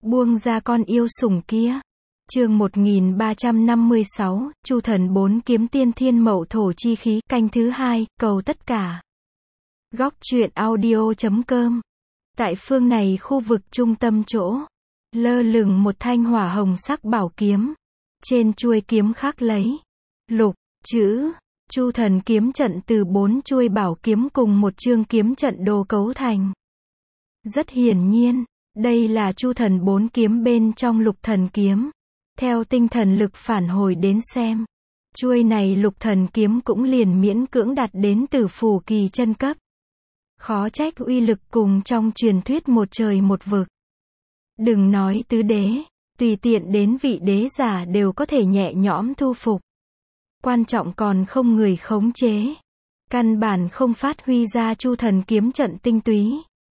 Buông ra con yêu sủng kia. Chương 1356, Chu thần 4 kiếm tiên thiên mậu thổ chi khí, canh thứ 2, cầu tất cả. Góc truyện audio.com. Tại phương này khu vực trung tâm chỗ, lơ lửng một thanh hỏa hồng sắc bảo kiếm. Trên chuôi kiếm khắc lấy lục chữ Chu thần kiếm trận từ 4 chuôi bảo kiếm cùng một chương kiếm trận đồ cấu thành. Rất hiển nhiên, đây là Chu thần 4 kiếm bên trong lục thần kiếm. Theo tinh thần lực phản hồi đến xem, chuôi này lục thần kiếm cũng liền miễn cưỡng đạt đến tử phủ kỳ chân cấp. Khó trách uy lực cùng trong truyền thuyết một trời một vực. Đừng nói tứ đế, tùy tiện đến vị đế giả đều có thể nhẹ nhõm thu phục. Quan trọng còn không người khống chế. Căn bản không phát huy ra Chu thần kiếm trận tinh túy.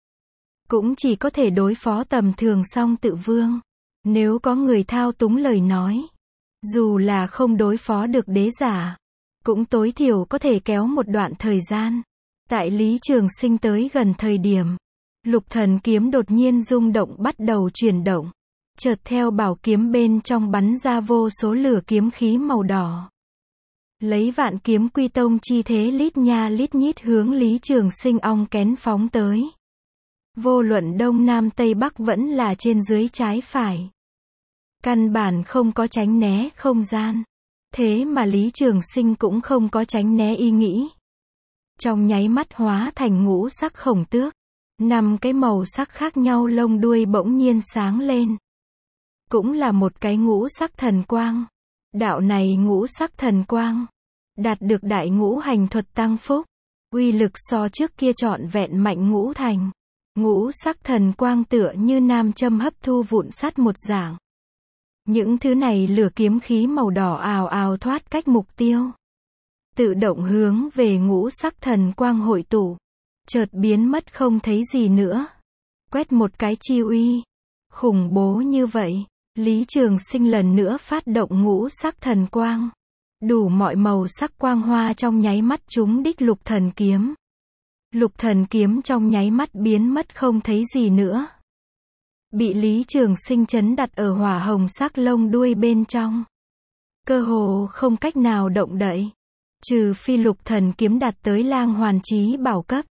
Cũng chỉ có thể đối phó tầm thường song tự vương. Nếu có người thao túng lời nói, dù là không đối phó được đế giả, cũng tối thiểu có thể kéo một đoạn thời gian. Tại Lý Trường Sinh tới gần thời điểm, lục thần kiếm đột nhiên rung động bắt đầu chuyển động. Chợt theo bảo kiếm bên trong bắn ra vô số lửa kiếm khí màu đỏ. Lấy vạn kiếm quy tông chi thế lít nha lít nhít hướng Lý Trường Sinh ong kén phóng tới. Vô luận đông nam tây bắc vẫn là trên dưới trái phải. Căn bản không có tránh né không gian. Thế mà Lý Trường Sinh cũng không có tránh né ý nghĩ. Trong nháy mắt hóa thành ngũ sắc khổng tước. 5 cái màu sắc khác nhau lông đuôi bỗng nhiên sáng lên. Cũng là một cái ngũ sắc thần quang. Đạo này ngũ sắc thần quang đạt được đại ngũ hành thuật tăng phúc. Uy lực so trước kia trọn vẹn mạnh ngũ thành. Ngũ sắc thần quang tựa như nam châm hấp thu vụn sắt một dạng. Những thứ này lửa kiếm khí màu đỏ ào ào thoát cách mục tiêu. Tự động hướng về ngũ sắc thần quang hội tụ. Chợt biến mất không thấy gì nữa. Quét một cái chi uy. Khủng bố như vậy. Lý Trường Sinh lần nữa phát động ngũ sắc thần quang. Đủ mọi màu sắc quang hoa trong nháy mắt trúng đích lục thần kiếm. Lục thần kiếm trong nháy mắt biến mất không thấy gì nữa. Bị Lý Trường Sinh chấn đặt ở hỏa hồng sắc lông đuôi bên trong. Cơ hồ không cách nào động đậy. Trừ phi lục thần kiếm đạt tới lang hoàn chí bảo cấp.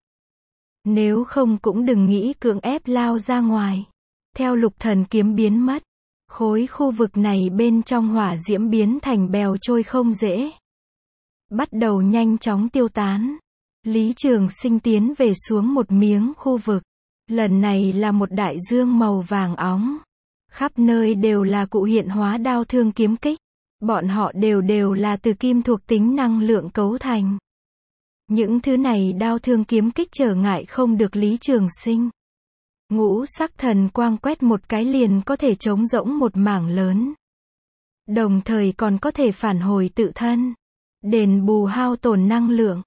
Nếu không cũng đừng nghĩ cưỡng ép lao ra ngoài. Theo lục thần kiếm biến mất, khối khu vực này bên trong hỏa diễm biến thành bèo trôi không dễ. Bắt đầu nhanh chóng tiêu tán. Lý Trường Sinh tiến về xuống một miếng khu vực. Lần này là một đại dương màu vàng óng. Khắp nơi đều là cụ hiện hóa đao thương kiếm kích. Bọn họ đều là từ kim thuộc tính năng lượng cấu thành. Những thứ này đao thương kiếm kích trở ngại không được Lý Trường Sinh. Ngũ sắc thần quang quét một cái liền có thể trống rỗng một mảng lớn. Đồng thời còn có thể phản hồi tự thân. Đền bù hao tổn năng lượng.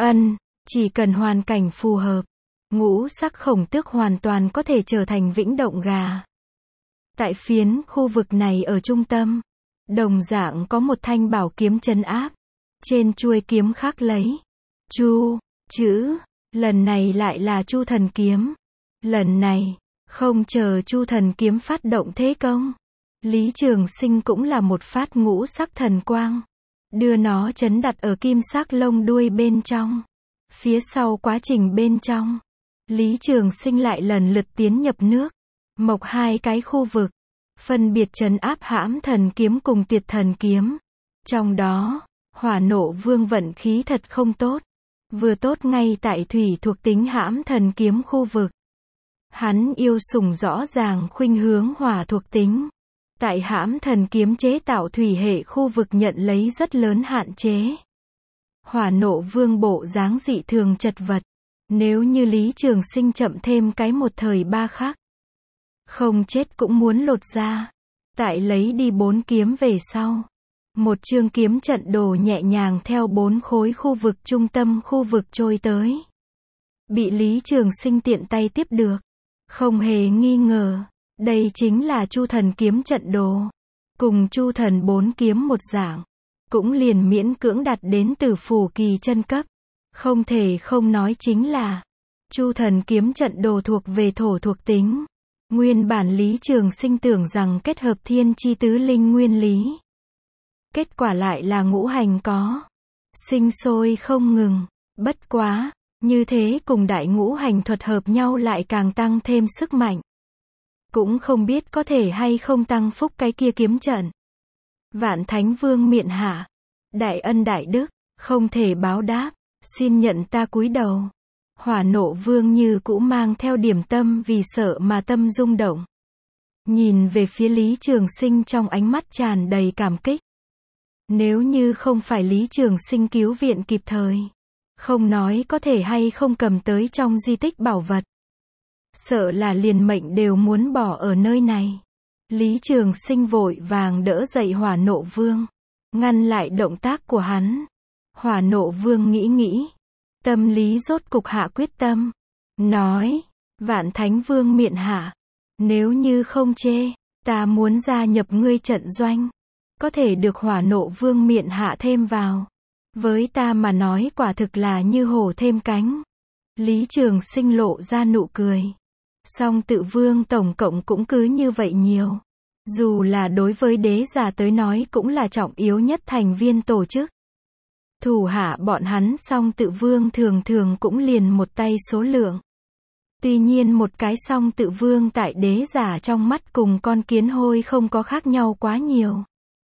Chỉ cần hoàn cảnh phù hợp. Ngũ sắc khổng tước hoàn toàn có thể trở thành vĩnh động gà. Tại phiến khu vực này ở trung tâm, đồng dạng có một thanh bảo kiếm trấn áp. Trên chuôi kiếm khắc lấy Chu chữ. Lần này lại là Chu thần kiếm. Lần này, không chờ Chu thần kiếm phát động thế công, Lý Trường Sinh cũng là một phát ngũ sắc thần quang. Đưa nó trấn đặt ở kim sắc lông đuôi bên trong. Phía sau quá trình bên trong, Lý Trường Sinh lại lần lượt tiến nhập nước. Mộc 2 cái khu vực. Phân biệt trấn áp hãm thần kiếm cùng tuyệt thần kiếm. Trong đó, hỏa nộ vương vận khí thật không tốt. Vừa tốt ngay tại thủy thuộc tính hãm thần kiếm khu vực. Hắn yêu sủng rõ ràng khuynh hướng hỏa thuộc tính. Tại hãm thần kiếm chế tạo thủy hệ khu vực nhận lấy rất lớn hạn chế. Hỏa nộ vương bộ dáng dị thường chật vật. Nếu như Lý Trường Sinh chậm thêm cái một thời ba khắc, không chết cũng muốn lột ra. Tại lấy đi 4 kiếm về sau, một chương kiếm trận đồ nhẹ nhàng theo 4 khối khu vực trung tâm khu vực trôi tới. Bị Lý Trường Sinh tiện tay tiếp được. Không hề nghi ngờ, đây chính là Chu thần kiếm trận đồ. Cùng Chu thần 4 kiếm một dạng, cũng liền miễn cưỡng đạt đến tử phủ kỳ chân cấp. Không thể không nói chính là Chu thần kiếm trận đồ thuộc về thổ thuộc tính. Nguyên bản Lý Trường Sinh tưởng rằng kết hợp thiên chi tứ linh nguyên lý. Kết quả lại là ngũ hành có. Sinh sôi không ngừng. Bất quá, như thế cùng đại ngũ hành thuật hợp nhau lại càng tăng thêm sức mạnh. Cũng không biết có thể hay không tăng phúc cái kia kiếm trận. Vạn Thánh Vương miện hạ. Đại ân đại đức, không thể báo đáp, xin nhận ta cúi đầu. Hỏa Nộ Vương như cũ mang theo điểm tâm vì sợ mà tâm rung động. Nhìn về phía Lý Trường Sinh trong ánh mắt tràn đầy cảm kích. Nếu như không phải Lý Trường Sinh cứu viện kịp thời, không nói có thể hay không cầm tới trong di tích bảo vật, sợ là liền mệnh đều muốn bỏ ở nơi này. Lý Trường Sinh vội vàng đỡ dậy Hỏa Nộ Vương, ngăn lại động tác của hắn. Hỏa Nộ Vương nghĩ, tâm lý rốt cục hạ quyết tâm, nói, Vạn Thánh Vương miện hạ, nếu như không chê, ta muốn gia nhập ngươi trận doanh. Có thể được Hỏa Nộ Vương miện hạ thêm vào, với ta mà nói quả thực là như hổ thêm cánh. Lý Trường Sinh lộ ra nụ cười. Song Tự Vương tổng cộng cũng cứ như vậy nhiều. Dù là đối với đế giả tới nói cũng là trọng yếu nhất thành viên tổ chức. Thủ hạ bọn hắn Song Tự Vương thường thường cũng liền một tay số lượng. Tuy nhiên một cái Song Tự Vương tại đế giả trong mắt cùng con kiến hôi không có khác nhau quá nhiều.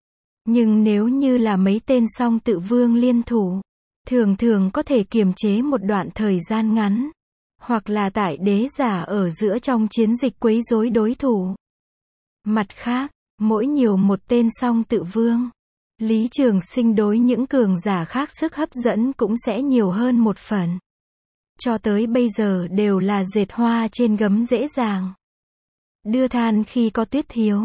Nhưng nếu như là mấy tên Song Tự Vương liên thủ, thường thường có thể kiềm chế một đoạn thời gian ngắn. Hoặc là tại đế giả ở giữa trong chiến dịch quấy rối đối thủ. Mặt khác, mỗi nhiều một tên Song Tự Vương, Lý Trường Sinh đối những cường giả khác sức hấp dẫn cũng sẽ nhiều hơn một phần. Cho tới bây giờ đều là dệt hoa trên gấm dễ dàng. Đưa than khi có tuyết thiếu.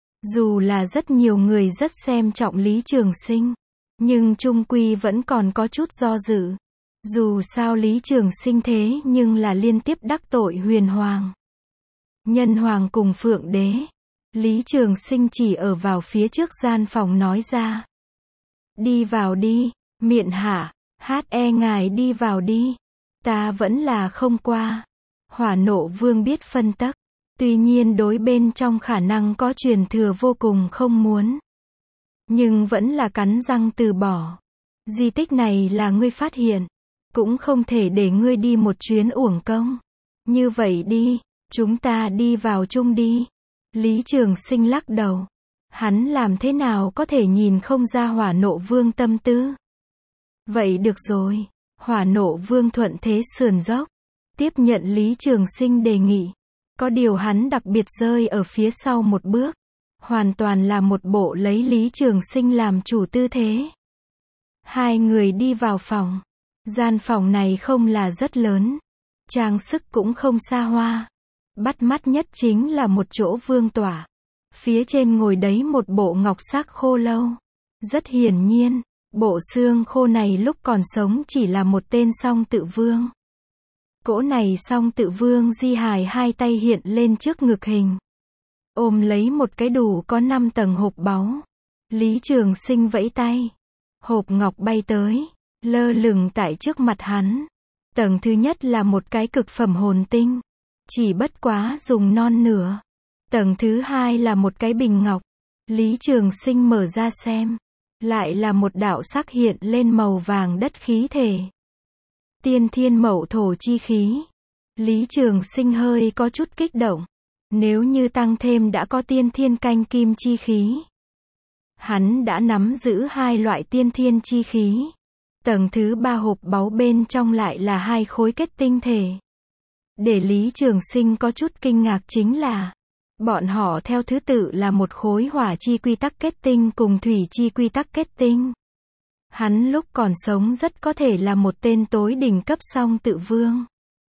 Dù là rất nhiều người rất xem trọng Lý Trường Sinh, nhưng chung quy vẫn còn có chút do dự. Dù sao Lý Trường Sinh thế nhưng là liên tiếp đắc tội Huyền Hoàng, Nhân Hoàng cùng Phượng Đế. Lý Trường Sinh chỉ ở vào phía trước gian phòng nói ra. Đi vào đi, miện hạ, ngài đi vào đi. Ta vẫn là không qua. Hỏa Nộ Vương biết phân tắc. Tuy nhiên đối bên trong khả năng có truyền thừa vô cùng không muốn. Nhưng vẫn là cắn răng từ bỏ. Di tích này là ngươi phát hiện. Cũng không thể để ngươi đi một chuyến uổng công. Như vậy đi, chúng ta đi vào chung đi. Lý Trường Sinh lắc đầu. Hắn làm thế nào có thể nhìn không ra Hỏa Nộ Vương tâm tư. Vậy được rồi. Hỏa Nộ Vương thuận thế sườn dốc. Tiếp nhận Lý Trường Sinh đề nghị. Có điều hắn đặc biệt rơi ở phía sau một bước. Hoàn toàn là một bộ lấy Lý Trường Sinh làm chủ tư thế. Hai người đi vào phòng. Gian phòng này không là rất lớn. Trang sức cũng không xa hoa. Bắt mắt nhất chính là một chỗ vương tọa. Phía trên ngồi đấy một bộ ngọc sắc khô lâu. Rất hiển nhiên, bộ xương khô này lúc còn sống chỉ là một tên Song Tự Vương. Cỗ này Song Tự Vương di hài hai tay hiện lên trước ngực hình. Ôm lấy một cái đủ có 5 tầng hộp báu. Lý Trường Sinh vẫy tay. Hộp ngọc bay tới, lơ lửng tại trước mặt hắn. Tầng thứ nhất là một cái cực phẩm hồn tinh. Chỉ bất quá dùng non nửa. Tầng thứ hai là một cái bình ngọc. Lý Trường Sinh mở ra xem. Lại là một đạo sắc hiện lên màu vàng đất khí thể. Tiên thiên mậu thổ chi khí. Lý Trường Sinh hơi có chút kích động. Nếu như tăng thêm đã có tiên thiên canh kim chi khí. Hắn đã nắm giữ hai loại tiên thiên chi khí. Tầng thứ ba hộp báu bên trong lại là hai khối kết tinh thể. Để Lý Trường Sinh có chút kinh ngạc chính là, bọn họ theo thứ tự là một khối hỏa chi quy tắc kết tinh cùng thủy chi quy tắc kết tinh. Hắn lúc còn sống rất có thể là một tên tối đỉnh cấp Song Tự Vương.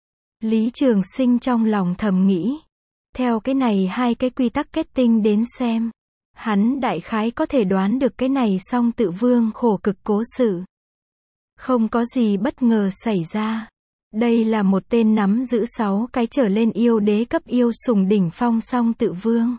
Lý Trường Sinh trong lòng thầm nghĩ. Theo cái này hai cái quy tắc kết tinh đến xem, hắn đại khái có thể đoán được cái này Song Tự Vương khổ cực cố sự. Không có gì bất ngờ xảy ra. Đây là một tên nắm giữ 6 cái trở lên yêu đế cấp yêu sủng đỉnh phong Song Tự Vương.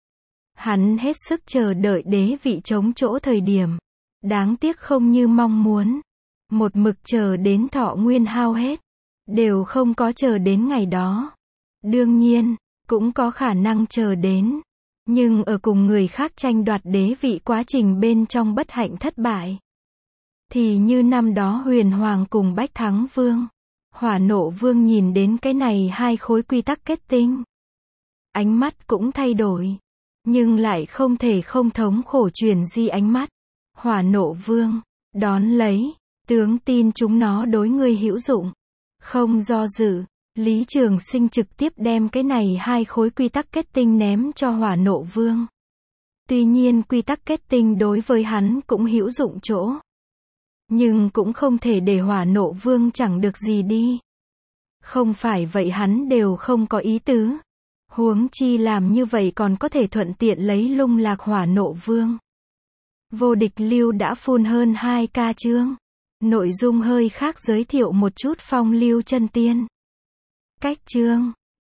Hắn hết sức chờ đợi đế vị chống chỗ thời điểm. Đáng tiếc không như mong muốn. Một mực chờ đến thọ nguyên hao hết. Đều không có chờ đến ngày đó. Đương nhiên, cũng có khả năng chờ đến. Nhưng ở cùng người khác tranh đoạt đế vị quá trình bên trong bất hạnh thất bại. Thì như năm đó Huyền Hoàng cùng Bách Thắng Vương. Hỏa Nộ Vương nhìn đến cái này hai khối quy tắc kết tinh. Ánh mắt cũng thay đổi. Nhưng lại không thể không thống khổ truyền di ánh mắt. Hỏa Nộ Vương, đón lấy, tướng tin chúng nó đối ngươi hữu dụng. Không do dự, Lý Trường Sinh trực tiếp đem cái này hai khối quy tắc kết tinh ném cho Hỏa Nộ Vương. Tuy nhiên quy tắc kết tinh đối với hắn cũng hữu dụng chỗ. Nhưng cũng không thể để Hỏa Nộ Vương chẳng được gì đi. Không phải vậy hắn đều không có ý tứ. Huống chi làm như vậy còn có thể thuận tiện lấy lung lạc Hỏa Nộ Vương. Vô địch lưu đã phun hơn 2k chương. Nội dung hơi khác giới thiệu một chút phong lưu chân tiên. Cách chương